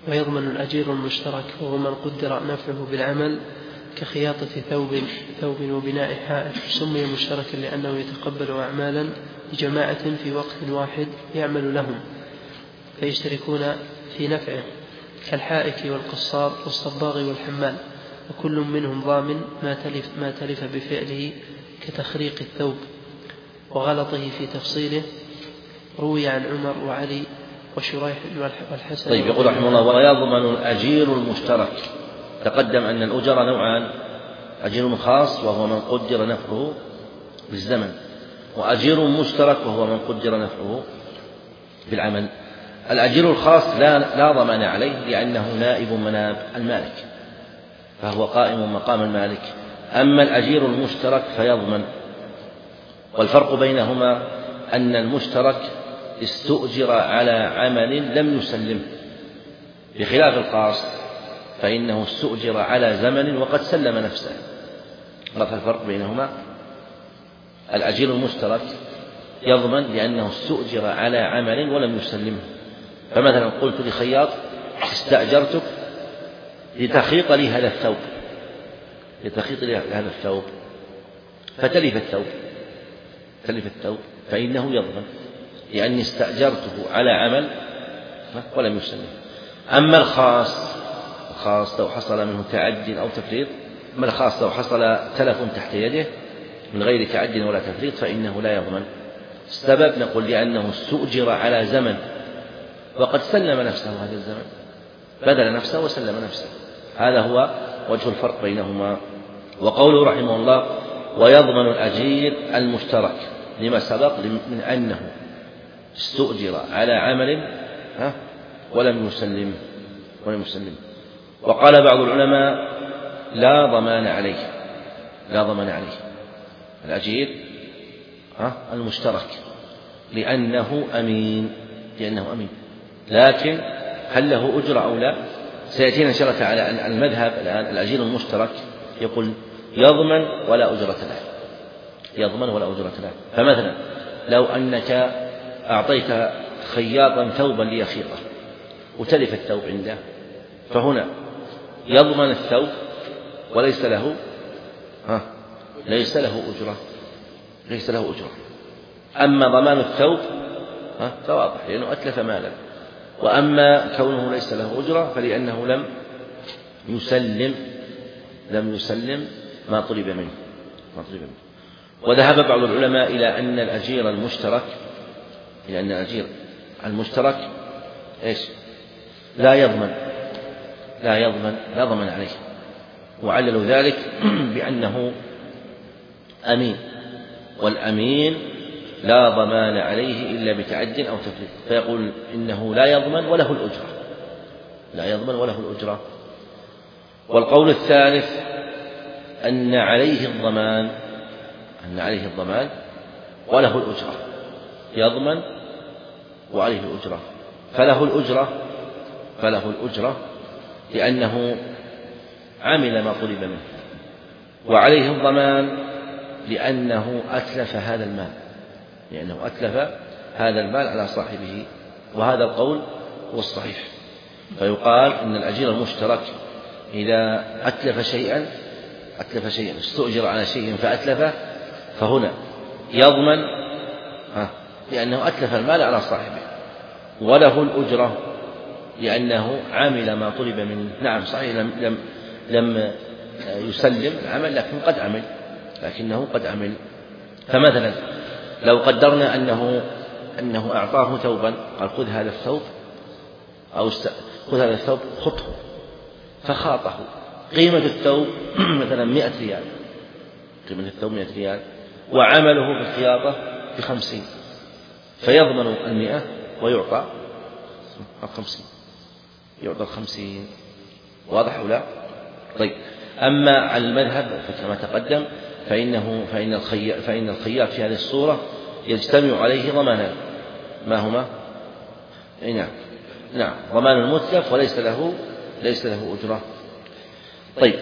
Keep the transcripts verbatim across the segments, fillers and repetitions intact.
ويضمن الأجير المشترك وهو من قدر نفعه بالعمل كخياطة ثوب ثوب وبناء حائط، سمي مشتركا لأنه يتقبل أعمالا لجماعة في وقت واحد يعمل لهم فيشتركون في نفعه، كالحائك والقصار والصباغ والحمال، وكل منهم ضامن ما تلف, ما تلف بفعله كتخريق الثوب وغلطه في تفصيله. روي عن عمر وعلي وشريح والحسن. طيب، يقول رحمه الله: ويضمن الأجير المشترك. تقدم أن الأجر نوعان: أجير خاص وهو من قدر نفعه بالزمن، وأجير مشترك وهو من قدر نفعه بالعمل. الأجير الخاص لا, لا ضمان عليه لأنه نائب مناب المالك، فهو قائم مقام المالك. أما الأجير المشترك فيضمن. والفرق بينهما أن المشترك استؤجر على عمل لم يسلمه، بخلاف الخاص فإنه استؤجر على زمن وقد سلم نفسه. رفع الفرق بينهما: الأجير المشترك يضمن لأنه استؤجر على عمل ولم يسلمه. فمثلا قلت لخياط: استأجرتك لتخيط لي هذا الثوب لتخيط لي هذا الثوب فتلف الثوب تلف الثوب فإنه يضمن لأني استأجرته على عمل ولم يسلمه. أما الخاص الخاص لو حصل منه تعد أو تفريط أما الخاص لو حصل تلف تحت يده من غير تعد ولا تفريط فإنه لا يضمن. السبب نقول لأنه استؤجر على زمن وقد سلم نفسه هذا الزمن، بذل نفسه وسلم نفسه. هذا هو وجه الفرق بينهما. وقوله رحمه الله: ويضمن الأجير المشترك لما سبق من أنه استؤجر على عمل ولم يسلم ولم يسلم. وقال بعض العلماء: لا ضمان عليه لا ضمان عليه الأجير المشترك لأنه أمين لأنه أمين لكن هل له أجرة أو لا؟ سيأتينا إن شاء الله تعالى أن المذهب الآن الأجير المشترك يقول يضمن ولا أجرة له يضمن ولا أجرة له. فمثلا لو أنك أعطيت خياطا ثوبا ليخيطه وتلف الثوب عنده، فهنا يضمن الثوب وليس له ها ليس له أجرة ليس له أجرة. أما ضمان الثوب فواضح لأنه أتلف مالا، وأما كونه ليس له أجرة فلأنه لم يسلم لم يسلم ما طلب منه ما طلب منه. وذهب بعض العلماء إلى أن الأجير المشترك إلى أن الأجير المشترك إيش لا يضمن لا يضمن لا ضمن عليه، وعللوا ذلك بأنه أمين، والأمين لا ضمان عليه إلا بتعد أو تفريط، فيقول إنه لا يضمن وله الأجرة لا يضمن وله الأجرة. والقول الثالث أن عليه الضمان أن عليه الضمان وله الأجرة، يضمن وعليه الأجرة، فله الأجرة فله الأجرة لأنه عمل ما طلب منه، وعليه الضمان لأنه أتلف هذا المال لأنه أتلف هذا المال على صاحبه، وهذا القول هو الصحيح. فيقال إن الأجير المشترك إذا أتلف شيئا أتلف شيئا استؤجر على شيء فأتلفه فهنا يضمن لأنه أتلف المال على صاحبه، وله الأجرة لأنه عمل ما طلب منه. نعم صحيح لم, لم, لم يسلم العمل لكن قد عمل لكنه قد عمل. فمثلا لو قدرنا أنه أنه أعطاه ثوبا قال خذ هذا الثوب أو خذ هذا الثوب خطه فخاطه، قيمة الثوب مثلا مئة ريال قيمة الثوب مئة ريال وعمله بالخياطة بخمسين، فيضمن المئة ويعطى الخمسين يعطى الخمسين. واضح ولا؟ طيب، أما على المذهب فكما تقدم فإنه فإن الخياط فإن الخياط في هذه الصورة يجتمع عليه ضمانان، ما هما؟ نعم نعم ضمان المتلف وليس له ليس له أجرة. طيب،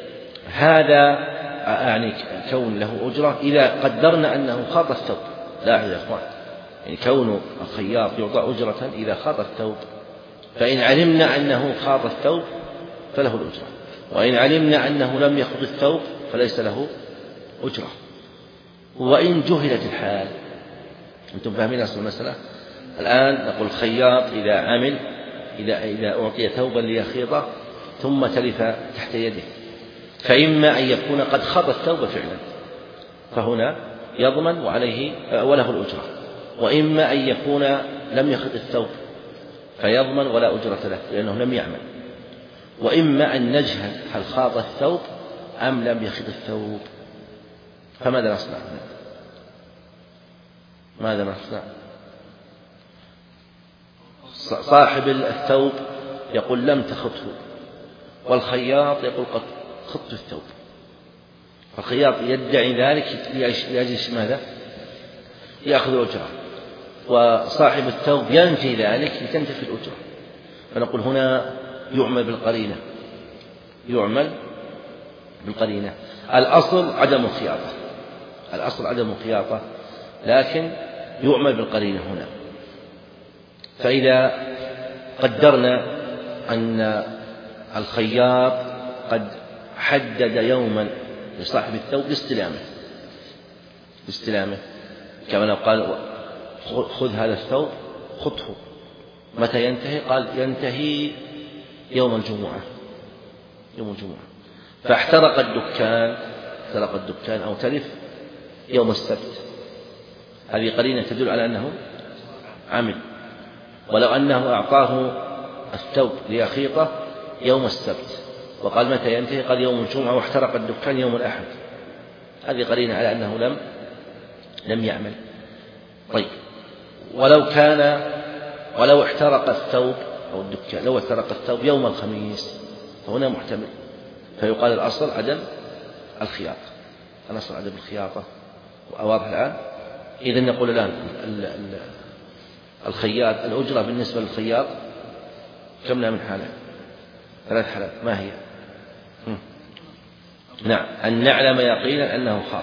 هذا يعني كون له أجرة إذا قدرنا أنه خاط الثوب. لاحظوا يا إخوان، يعني كون الخياط يعطى أجرة إذا خاط الثوب، فإن علمنا أنه خاض الثوب فله الأجرة، وإن علمنا أنه لم يخض الثوب فليس له أجرة. وإن جهلت الحال، أنتم فاهمين أصل المسألة؟ الآن نقول الخياط إذا عمل إذا إذا أعطي ثوبا ليخيطه ثم تلف تحت يده، فإما أن يكون قد خاض الثوب فعلا فهنا يضمن وعليه وله الأجرة، وإما أن يكون لم يخض الثوب فيضمن ولا أجرة له لأنه لم يعمل، وإما أن نجهل هل خاض الثوب أم لم يخض الثوب. فماذا نصنع؟ ماذا نصنع؟ صاحب الثوب يقول لم تخطه، والخياط يقول قد خطت الثوب، فالخياط يدعي ذلك لأجل ماذا؟ يأخذ الأجرة، وصاحب الثوب ينفي ذلك لتنتفي الأجرة. فنقول هنا يعمل بالقرينة، يعمل بالقرينة. الأصل عدم الخياطة، الأصل عدم الخياطة، لكن يعمل بالقرينة هنا. فإذا قدرنا أن الخياط قد حدد يوما لصاحب الثوب لاستلامه لاستلامه كما لو قال خذ هذا الثوب خذه، متى ينتهي؟ قال ينتهي يوم الجمعة يوم الجمعة فاحترق الدكان احترق الدكان أو تلف يوم السبت، هذه قرينة تدل على أنه عمل. ولو أنه أعطاه الثوب ليخيطه يوم السبت وقال متى ينتهي؟ قال يوم الجمعة، واحترق الدكان يوم الأحد، هذه قرينة على أنه لم لم يعمل. طيب، ولو كان ولو احترق الثوب أو الدكان لو احترق الثوب يوم الخميس فهنا محتمل، فيقال الأصل عدم الخياطة، الأصل عدم الخياطة. واضح الآن؟ إذن نقول الآن الخياط الأجرة بالنسبة للخياط كم من حالة؟ ثلاث حالات. ما هي؟ نعم، أن نعلم يقينا أنه خاط،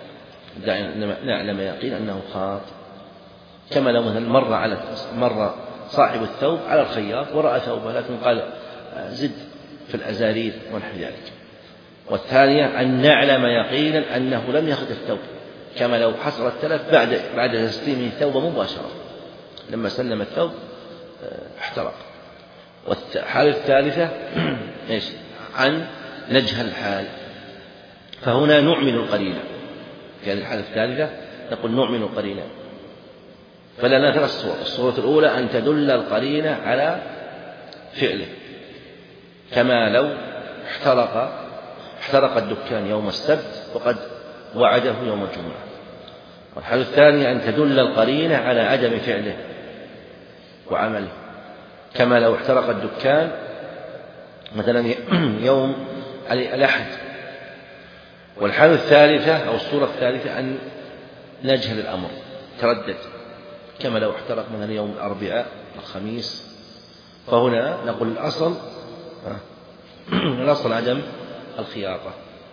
نعلم يقينا أنه خاط، كما لو مثلا مر على مر صاحب الثوب على الخياط ورأى ثوبه لكن قال زد في الأزارير ونحو ذلك. والثانية أن نعلم يقينا أنه لم يخذ الثوب، كما لو حصل التلف بعد بعد تسليمه الثوب مباشرة، لما سلم الثوب احترق. والحالة الثالثة ايش؟ عن نجهل الحال، فهنا نعمل القرينة. في هذه الحالة الثالثة نقول نعمل القرينة، فلنا ثلاث صور. الصورة الأولى أن تدل القرينة على فعله، كما لو احترق احترق الدكان يوم السبت وقد وعده يوم الجمعة. والحالة الثانية أن تدل القرينة على عدم فعله وعمله، كما لو احترق الدكان مثلا يوم الأحد. والحالة الثالثة أو الصورة الثالثة أن نجهل الأمر تردد، كما لو احترق مثلا يوم الأربعاء الخميس، فهنا نقول الأصل الأصل عدم الخياطة،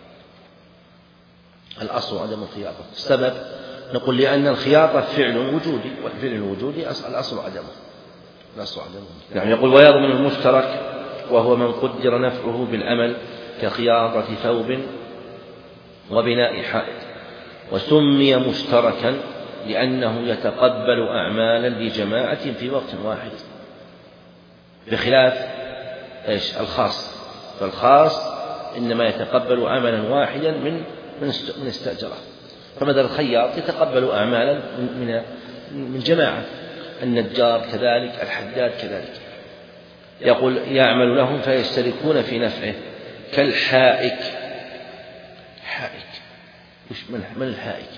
الأصل عدم الخياطة. السبب نقول لأن الخياطة فعل وجودي، والفعل الوجودي الأصل عدمه الأصل عدمه. يعني يقول ويضمن المشترك وهو من قدر نفعه بالعمل كخياطة ثوب وبناء حائط، وسمي مشتركا لأنه يتقبل أعمالا لجماعة في وقت واحد، بخلاف إيش؟ الخاص، فالخاص إنما يتقبل عملا واحدا من من استأجره. فمثلا الخياط يتقبل أعمالا من من جماعة، النجار كذلك، الحداد كذلك، يقول يعمل لهم فيشتركون في نفعه، كالحائك. حائك مش من من الحائك؟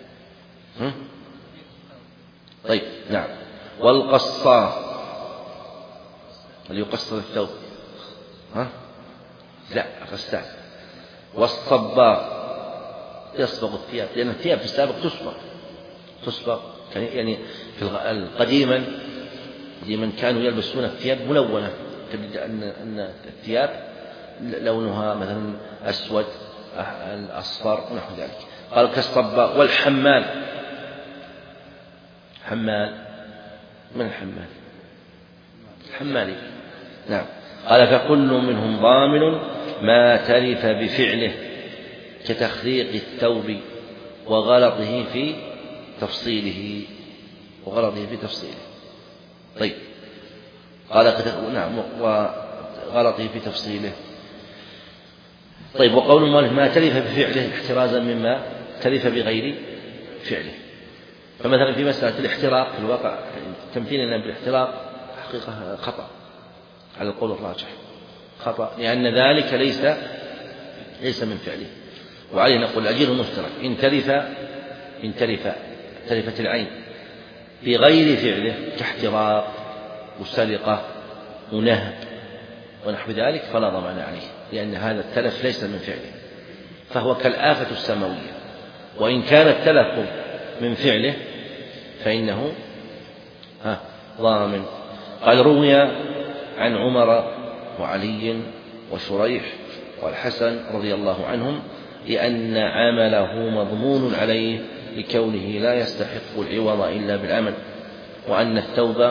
طيب نعم. والقصار اللي يقصر الثوب، ها لا غسال. والصباغ يصبغ الثياب، لأن الثياب في السابق تصبغ تصبغ يعني في قديما قديما كانوا يلبسون الثياب ملونة، تجد أن أن الثياب لونها مثلا أسود الأصفر ونحو ذلك. قال كالصباغ. والحمال، حمال من الحمال؟ الحمالي نعم. قال فكل منهم ضامن ما تلف بفعله كتخليق الثوب وغلطه في تفصيله وغلطه في تفصيله. طيب قال نعم وغلطه في تفصيله. طيب وقول المؤلف ما تلف بفعله احترازا مما تلف بغير فعله. فمثلا في مسألة الاحتراق في الواقع تمثيلنا بالاحتراق حقيقة خطأ على القول الراجح، خطأ لأن ذلك ليس ليس من فعله، وعليه نقول الأجير المشترك إن تلف إن تلف تلفت العين بغير فعله كاحتراق وسرقة ونهب ونحو ذلك فلا ضمان عليه، لأن هذا التلف ليس من فعله فهو كالآفة السماوية. وإن كان التلف من فعله فإنه ها ضامن. قال روي عن عمر وعلي وشريح والحسن رضي الله عنهم لأن عمله مضمون عليه لكونه لا يستحق العوض إلا بالعمل، وأن الثوب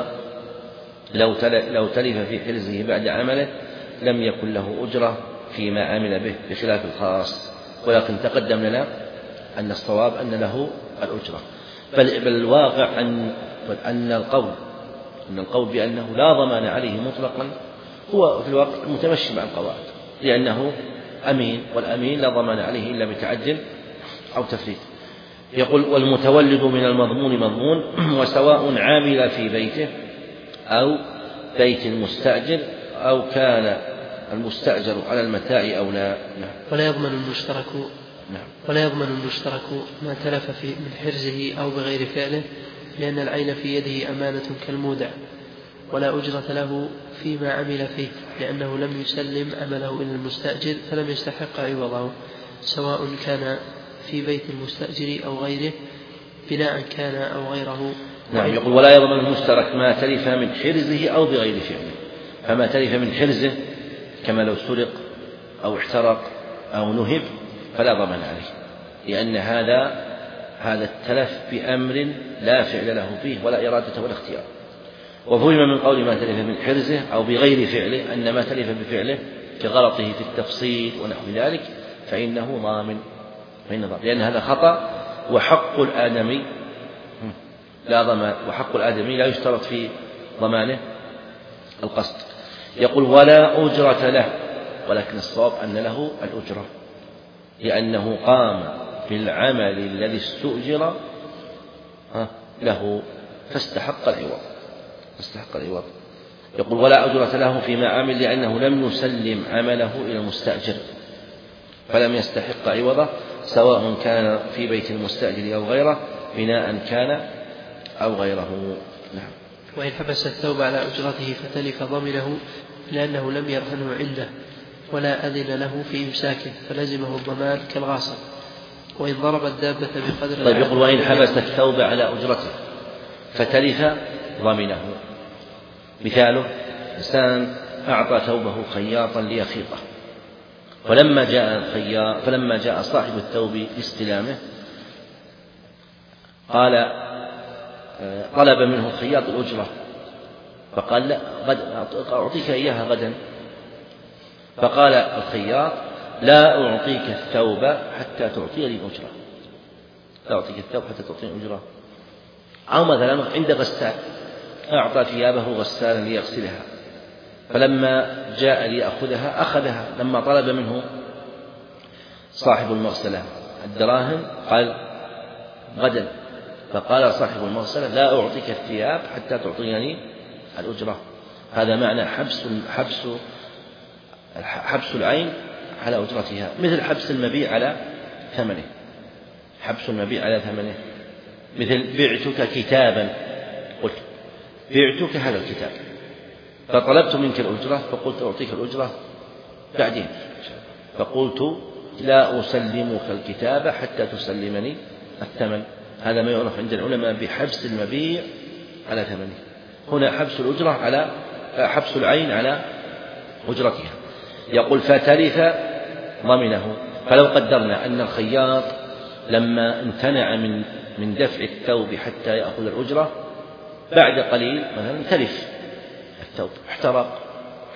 لو تلف في حرزه بعد عمله لم يكن له أجرة فيما عمل به بخلاف الخاص. ولكن تقدم لنا أن الصواب أن له الأجرة، بل, بل الواقع أن, أن القول أن القول بأنه لا ضمان عليه مطلقا هو في الواقع متمشي مع القواعد، لأنه أمين، والأمين لا ضمان عليه إلا بتعد أو تفريط. يقول والمتولد من المضمون مضمون وسواء عامل في بيته أو بيت المستأجر أو كان المستأجر على المتاع أو لا. نعم. ولا يضمن المشترك نعم. ولا يضمن المشترك ما تلف في من حرزه أو بغير فعله، لأن العين في يده أمانة كالمودع، ولا أجرة له فيما عمل فيه، لأنه لم يسلم عمله إلى المستأجر فلم يستحق عوضه، سواء كان في بيت المستأجر أو غيره بناء كان أو غيره. نعم. يقول ولا يضمن المشترك ما تلف من حرزه أو بغير فعله، فما تلف من حرزه كما لو سرق أو احترق أو نهب فلا ضمان عليه، لأن هذا هذا التلف بأمر لا فعل له فيه ولا إرادة ولا اختيار. وفهم من قول ما تلف من حرزه أو بغير فعله أن ما تلف بفعله كغلطه في التفصيل ونحو ذلك فإنه ضامن، لأن هذا خطأ، وحق الآدمي لا ضمان، وحق الآدمي لا يشترط في ضمانه القصد. يقول ولا أجرة له، ولكن الصواب أن له الأجرة لأنه قام بالعمل الذي استؤجر له فاستحق العوض فاستحق العوض. يقول ولا أجرة له فيما عمل لأنه لم يسلم عمله إلى المستأجر فلم يستحق عوضه، سواء كان في بيت المستأجر أو غيره بناء كان أو غيره. نعم. وإن حبس الثوب على أجرته فتلف ضمنه لأنه لم يرهنه عنده ولا أذن له في إمساكه فلزمه الضمان كالغاصب. وإن ضرب الدابة بقدر. طيب يقول وإن حبس الثوب على أجرته فتلف ضمنه. مثاله إنسان أعطى ثوبه خياطا ليخيطه، فلما جاء الخياط فلما جاء صاحب الثوب لاستلامه قال طلب منه الخياط الأجرة، فقال لا غد أعطيك إياها غدا. فقال الخياط لا أعطيك الثوب حتى تعطيني الأجرة، لا أعطيك الثوب حتى تعطيني الأجرة. أو مثلا عند غسال أعطى ثيابه غسالا ليغسلها، فلما جاء ليأخذها أخذها، لما طلب منه صاحب المغسلة الدراهم قال غدا، فقال صاحب المغسلة لا أعطيك الثياب حتى تعطيني الأجرة. هذا معنى حبس حبس حبس العين على أجرتها، مثل حبس المبيع على ثمنه، حبس المبيع على ثمنه، مثل بعتك كتابا، قلت بعتك هذا الكتاب فطلبت منك الأجرة فقلت أعطيك الأجرة بعدين، فقلت لا أسلمك الكتاب حتى تسلمني الثمن. هذا ما يعرف عند العلماء بحبس المبيع على ثمنه. هنا حبس الأجرة على حبس العين على أجرتها. يقول فتلف ضمنه. فلو قدرنا أن الخياط لما امتنع من من دفع الثوب حتى يأخذ الأجرة بعد قليل مثلا تلف الثوب، احترق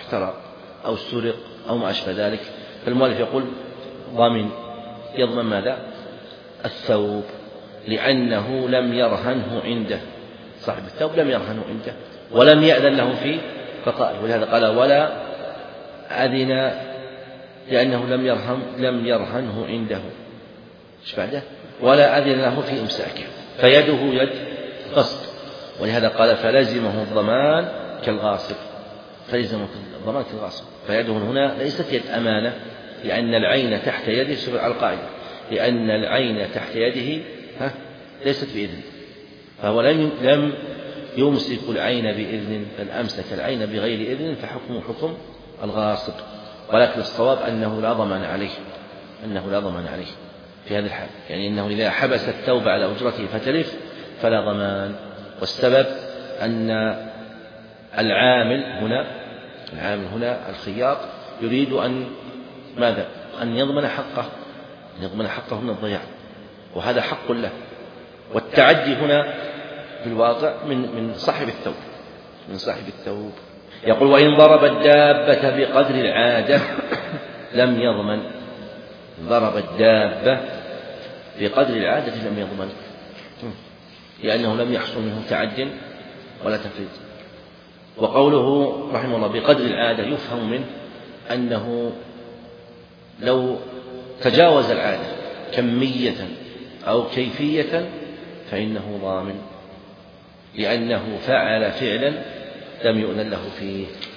احترق أو سرق أو ما أشبه ذلك، فالمؤلف يقول ضامن يضمن ماذا؟ الثوب، لأنه لم يرهنه عنده، صاحب الثوب لم يرهنه عنده ولم يأذن له في بقائه، ولهذا قال ولا أذن، لأنه لم يرهن لم يرهنه عنده، إيش بعده؟ ولا أذن له في إمساكه، فيده يد غصب، ولهذا قال فلزمه الضمان كالغاصب، فلزمه الضمان كالغاصب، فيده هنا ليست يد أمانة، لأن العين تحت يده سبع القاعدة، لأن العين تحت يده ها ليست بإذن، فهو لم يمسك العين بإذن، بل أمسك العين بغير إذن، فحكمه حكم الغاصب، ولكن الصواب أنه لا ضمان عليه، أنه لا ضمان عليه في هذا الحال، يعني أنه إذا حبس الثوب على أجرته فتلف فلا ضمان. والسبب أن العامل هنا العامل هنا الخياط يريد أن ماذا؟ أن يضمن حقه، أن يضمن حقه من الضياع، وهذا حق له، والتعدي هنا في الواقع من من صاحب الثوب، من صاحب الثوب. يقول وإن ضرب الدابة بقدر العادة لم يضمن، ضرب الدابة بقدر العادة لم يضمن، لأنه لم يحصل منه تعد ولا تفريط. وقوله رحمه الله بقدر العادة يفهم منه أنه لو تجاوز العادة كمية أو كيفية فإنه ضامن، لأنه فعل فعلا لم يؤذن له فيه.